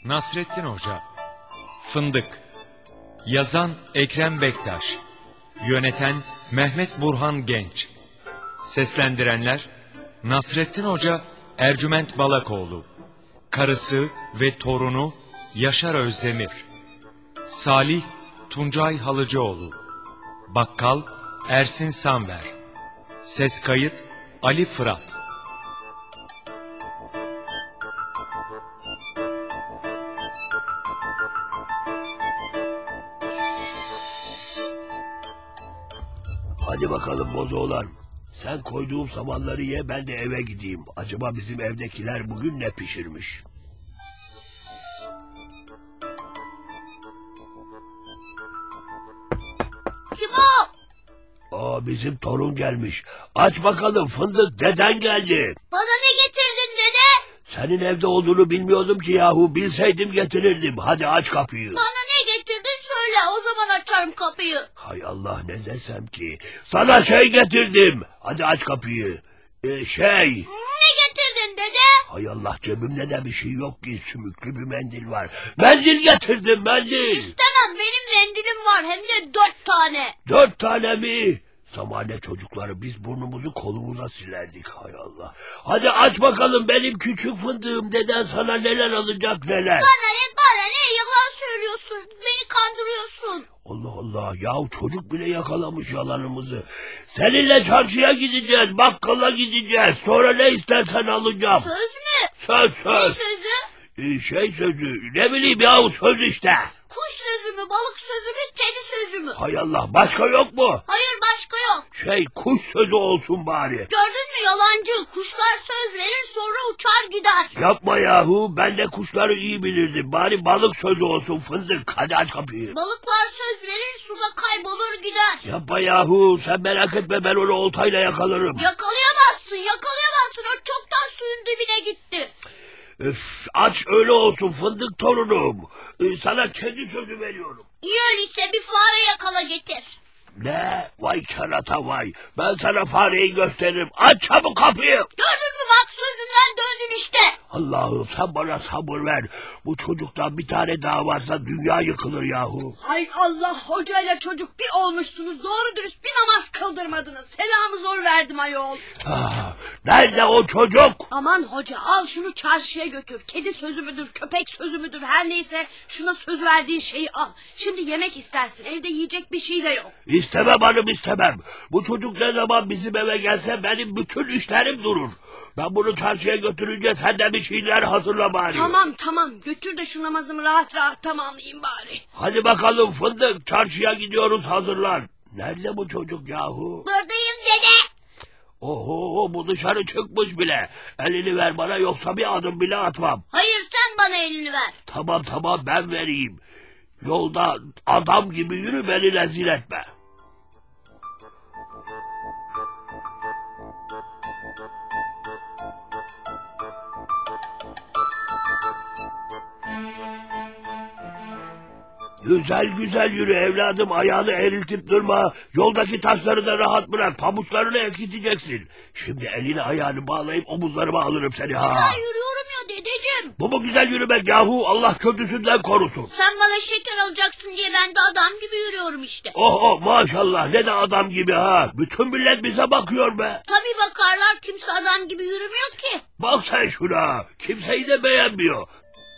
Nasrettin Hoca. Fındık. Yazan Ekrem Bektaş. Yöneten Mehmet Burhan Genç. Seslendirenler Nasrettin Hoca, Ercüment Balakoğlu. Karısı ve torunu Yaşar Özdemir. Salih Tuncay Halıcıoğlu. Bakkal Ersin Samver. Ses kayıt Ali Fırat. Hadi bakalım bozoğlan. Sen koyduğum samanları ye, ben de eve gideyim. Acaba bizim evdekiler bugün ne pişirmiş? Kim o? Bizim torun gelmiş. Aç bakalım Fındık, deden geldi. Bana ne getirdin dede? Senin evde olduğunu bilmiyordum ki yahu. Bilseydim getirirdim. Hadi aç kapıyı. Bana ne getirdin söyle, o zaman açarım kapıyı. Hay Allah, ne desem ki. Sana şey getirdim. Hadi aç kapıyı. Ne getirdin dede? Hay Allah, cebimde de bir şey yok ki. Sümüklü bir mendil var. Mendil getirdim, mendil. İstemem, benim mendilim var, hem de 4 tane. 4 tane mi? Zamane çocukları, biz burnumuzu kolumuza silerdik, hay Allah. Hadi aç bakalım benim küçük fındığım, deden sana neler alacak neler. Bana ne, yalan söylüyorsun, beni kandırıyorsun. Allah Allah, yahu çocuk bile yakalamış yalanımızı. Seninle çarşıya gideceğiz, bakkala gideceğiz, sonra ne istersen alacağım. Söz mü? Söz. Ne sözü? Şey sözü, ne bileyim yahu, söz işte. Kuş sözü mü, balık sözü mü, kedi sözü mü? Hay Allah, başka yok mu? Hayır, başka yok. Kuş sözü olsun bari. Gördün mü yalancı, kuşlar söz verir sonra uçar gider. Yapma yahu, ben de kuşları iyi bilirdim. Bari balık sözü olsun Fındık, hadi aç kapıyı. Balıklar söz verir, suda kaybolur gider. Yapma yahu, sen merak etme, ben onu oltayla yakalarım. Yakalayamazsın, o çoktan suyun dibine gitti. Öf, aç öyle olsun Fındık torunum. Sana kendi sözü veriyorum. İyi öyleyse bir fare yakala getir. Ne? Vay kerata vay. Ben sana fareyi gösteririm. Aç çabuk kapıyı. Gördün mü bak, sözünden döndün işte. Allah'ım sen bana sabır ver. Bu çocuktan bir tane daha varsa dünya yıkılır yahu. Hay Allah, hocayla çocuk bir olmuşsunuz, doğru dürüst bir namaz kıldırmadınız. Selamı zor verdim ayol. Nerede o çocuk? Aman hoca, al şunu çarşıya götür. Kedi sözü müdür, köpek sözü müdür, her neyse şuna söz verdiğin şeyi al. Şimdi yemek istersin, evde yiyecek bir şey de yok. İstemem hanım, istemem. Bu çocuk ne zaman bizim eve gelse benim bütün işlerim durur. Ben bunu çarşıya götürünce sen de bir şeyler hazırla bari. Tamam, götür de şu namazımı rahat rahat tamamlayayım bari. Hadi bakalım Fındık, çarşıya gidiyoruz, hazırlan. Nerede bu çocuk yahu? Buradayım dede. Oho, bu dışarı çıkmış bile. Elini ver bana, yoksa bir adım bile atmam. Hayır, sen bana elini ver. Tamam ben vereyim. Yolda adam gibi yürü, beni rezil etme. Güzel yürü evladım, ayağını eriltip durma. Yoldaki taşları da rahat bırak, pabuçlarını eskiteceksin. Şimdi elini ayağını bağlayıp omuzlarıma alırım seni ha. Ben yürüyorum ya dedeciğim. Bu mu güzel yürümek yahu, Allah kötüsünden korusun. Sen bana şeker alacaksın diye ben de adam gibi yürüyorum işte. Oh maşallah, ne de adam gibi ha. Bütün millet bize bakıyor be. Tabii bakarlar, kimse adam gibi yürümüyor ki. Bak sen şuna, kimseyi de beğenmiyor.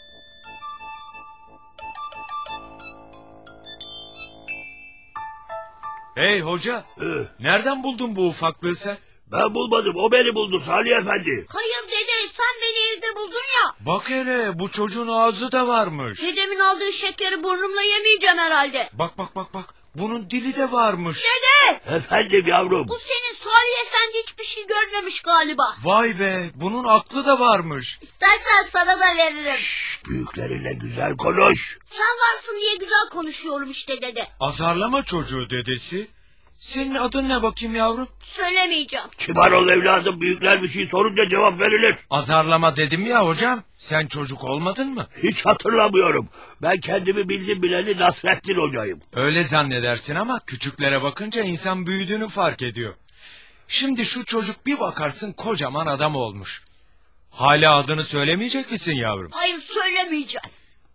Hey hoca, nereden buldun bu ufaklığı sen? Ben bulmadım, o beni buldu Salih Efendi. Hayır dede, sen beni evde buldun ya. Bak hele, bu çocuğun ağzı da varmış. Dedemin aldığı şekeri burnumla yemeyeceğim herhalde. Bak, bunun dili de varmış. Dede! Efendim yavrum. Bu senin Salih Efendi hiçbir şey görmemiş galiba. Vay be, bunun aklı da varmış. İstersen sana da veririm. Büyüklerinle güzel konuş. Sen varsın diye güzel konuşuyorum işte dede. Azarlama çocuğu dedesi. Senin adın ne bakayım yavrum? Söylemeyeceğim. Kibar ol evladım, büyükler bir şey sorunca cevap verilir. Azarlama dedim ya hocam. Sen çocuk olmadın mı? Hiç hatırlamıyorum. Ben kendimi bildim bileli Nasrettin hocayım. Öyle zannedersin ama küçüklere bakınca insan büyüdüğünü fark ediyor. Şimdi şu çocuk bir bakarsın kocaman adam olmuş. Hala adını söylemeyecek misin yavrum? Hayır, söylemeyeceğim.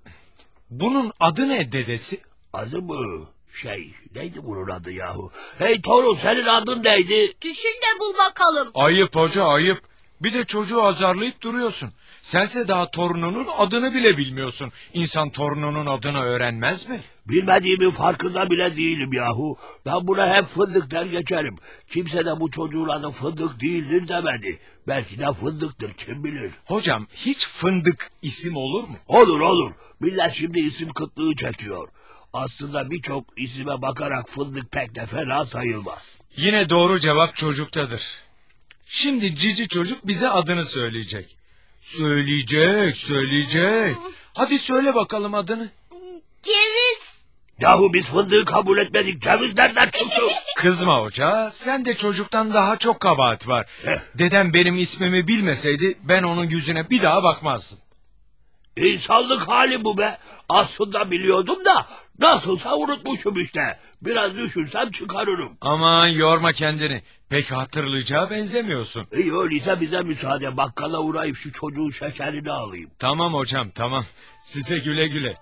Bunun adı ne dedesi? Adı mı? Neydi bunun adı yahu? Hey torun, senin adın neydi? Düşün de bul bakalım. Ayıp hoca, ayıp. Bir de çocuğu azarlayıp duruyorsun. Sense daha torununun adını bile bilmiyorsun. İnsan torununun adını öğrenmez mi? Bilmediğimin farkında bile değilim yahu. Ben buna hep fındık der geçerim. Kimse de bu çocuğun adı fındık değildir demedi. Belki de fındıktır, kim bilir. Hocam, hiç fındık isim olur mu? Olur olur. Millet şimdi isim kıtlığı çekiyor. Aslında birçok isime bakarak fındık pek de fena sayılmaz. Yine doğru cevap çocuktadır. Şimdi cici çocuk bize adını söyleyecek. Söyleyecek. Hadi söyle bakalım adını. Ceviz. Yahu biz fındığı kabul etmedik. Ceviz nereden çıktı? Kızma hoca, sen de çocuktan daha çok kabahat var. Dedem benim ismimi bilmeseydi ben onun yüzüne bir daha bakmazdım. İnsanlık hali bu be. Aslında biliyordum da nasılsa unutmuşum işte. Biraz düşünsem çıkarırım. Aman yorma kendini. Pek hatırlayacağı benzemiyorsun. İyi öyleyse bize müsaade, bakkala uğrayıp şu çocuğun şekerini alayım. Tamam hocam, tamam. Size güle güle.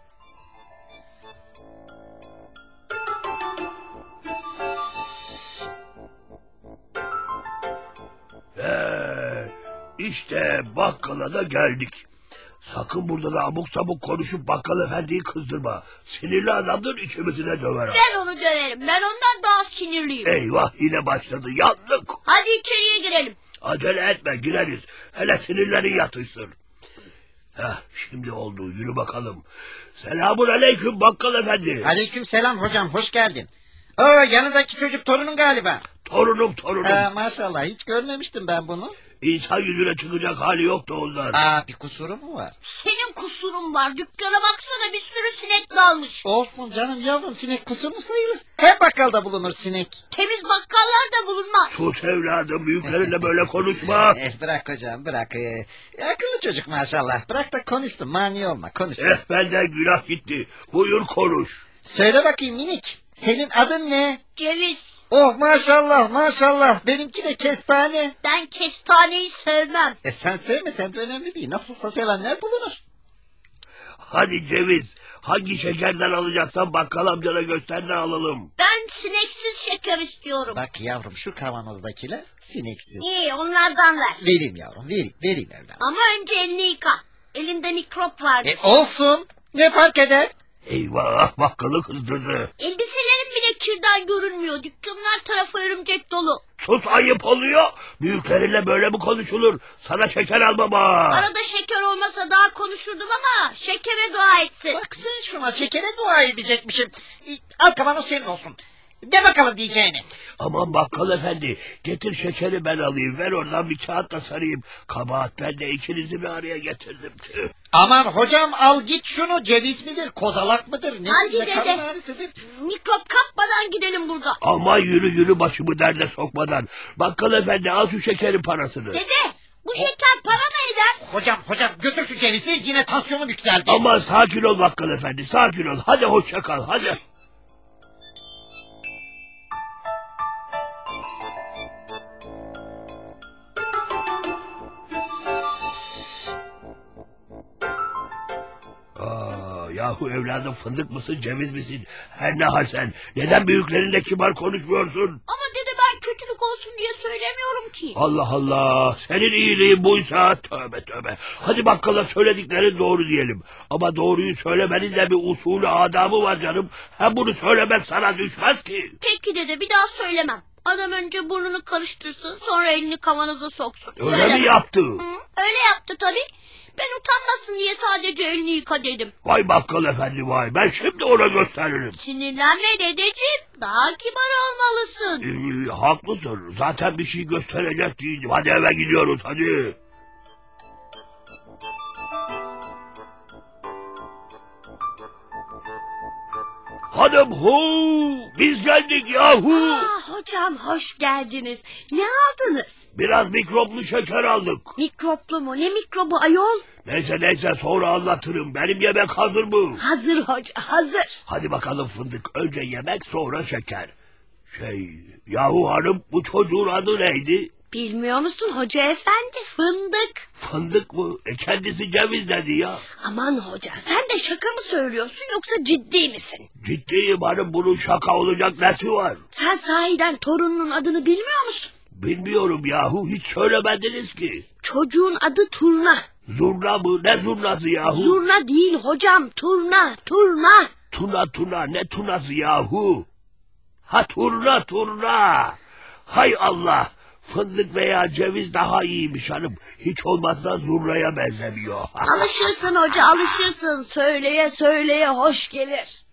İşte bakkala da geldik. Sakın burada da abuk sabuk konuşup bakkal efendiyi kızdırma. Sinirli adamdır, ikimizi de döver. Ben onu döverim. Ben ondan daha sinirliyim. Eyvah, yine başladı, yandık. Hadi içeriye girelim. Acele etme, gireriz. Hele sinirleri yatışsın. Şimdi oldu, yürü bakalım. Selamun aleyküm bakkal efendi. Aleykümselam hocam, hoş geldin. Yanındaki çocuk torunun galiba. Torunum. Maşallah, hiç görmemiştim ben bunu. İnsan yüzüne çıkacak hali yoktu ondan. Bir kusuru mu var? Senin kusurun var. Dükkana baksana, bir sürü sinek dalmış. Olsun canım yavrum, sinek kusur mu sayılır? Her bakkalda bulunur sinek. Temiz bakkallar da bulunmaz. Sus evladım, büyüklerinle böyle konuşma. Bırak hocam, bırak. Akıllı çocuk maşallah. Bırak da konuşsun, mani olma, konuşsun. Benden günah gitti. Buyur konuş. Söyle bakayım minik, senin adın ne? Ceviz. Oh maşallah, benimki de kestane. Ben kestaneyi sevmem. Sen sevmesen de önemli değil, nasılsa sevenler bulunur. Hadi Ceviz, hangi şekerden alacaksan bakkal amcana göster de alalım. Ben sineksiz şeker istiyorum. Bak yavrum, şu kavanozdakiler sineksiz. İyi, onlardan ver. Vereyim yavrum, vereyim evladım. Ama önce elini yıka. Elinde mikrop var. Olsun, ne fark eder? Eyvah, bakkalı kızdırdı. Elbiselerin bile kirden görünmüyor. Dükkanlar tarafı örümcek dolu. Sus, ayıp oluyor. Büyüklerinle böyle mi konuşulur? Sana şeker almam ha. Arada şeker olmasa daha konuşurdum ama şekere dua etsin. Bak sen şuna, şekere dua edecekmişim. Al kavanoz senin olsun. De bakalım diyeceğini. Aman bakkal efendi, getir şekeri ben alayım. Ver oradan bir kağıt da sarayım. Kabahat ben de, ikinizi bir araya getirdim. Tüh. Aman hocam, al git şunu, ceviz midir, kozalak mıdır, Hadi ne dede. karın ağrısıdır. Mikrop kapmadan gidelim buradan. Aman yürü başımı derde sokmadan. Bakkal efendi, al şu şekerin parasını. Dede, bu şeker para mı eder? Hocam götür şu cevizi, yine tansiyonu yükseldi. Aman sakin ol bakkal efendi, sakin ol. Hadi hoşça kal, hadi. Yahu evladım, fındık mısın, ceviz misin? Her ne hal sen. Neden büyüklerinle kibar konuşmuyorsun? Ama dede, ben kötülük olsun diye söylemiyorum ki. Allah Allah, senin iyiliğin buysa tövbe. Hadi bakkala söylediklerin doğru diyelim. Ama doğruyu söylemenin de bir usulü adabı var canım. Hem bunu söylemek sana düşmez ki. Peki dede, bir daha söylemem. Adam önce burnunu karıştırsın, sonra elini kavanoza soksun. Öyle Söyle. mi yaptı? Öyle yaptı tabii. Ben utanmasın diye sadece elini yıka dedim. Vay bakkal efendi vay, ben şimdi ona gösteririm. Sinirlenme dedeciğim. Daha kibar olmalısın. Haklısın, zaten bir şey gösterecek değildim. Hadi eve gidiyoruz, hadi. Hanım biz geldik yahu. Hocam hoş geldiniz. Ne aldınız? Biraz mikroplu şeker aldık. Mikroplu mu? Ne mikrobu ayol? Neyse sonra anlatırım. Benim yemek hazır mı? Hazır hoca, hazır. Hadi bakalım fındık. Önce yemek sonra şeker. Yahu hanım, bu çocuğun adı neydi? Bilmiyor musun hoca efendi? Fındık. Fındık mı? Kendisi ceviz dedi ya. Aman hoca, sen de şaka mı söylüyorsun yoksa ciddi misin? Ciddiyim hanım, bunun şaka olacak nesi var? Sen sahiden torununun adını bilmiyor musun? Bilmiyorum yahu, hiç söylemediniz ki. Çocuğun adı Turna. Zurna mı? Ne zurnası yahu? Zurna değil hocam, turna, turna. Tuna ne tunası yahu? Ha turna. Hay Allah. Fındık veya ceviz daha iyiymiş hanım. Hiç olmazsa zurnaya benzemiyor. Alışırsın hoca, alışırsın. Söyleye söyleye hoş gelir.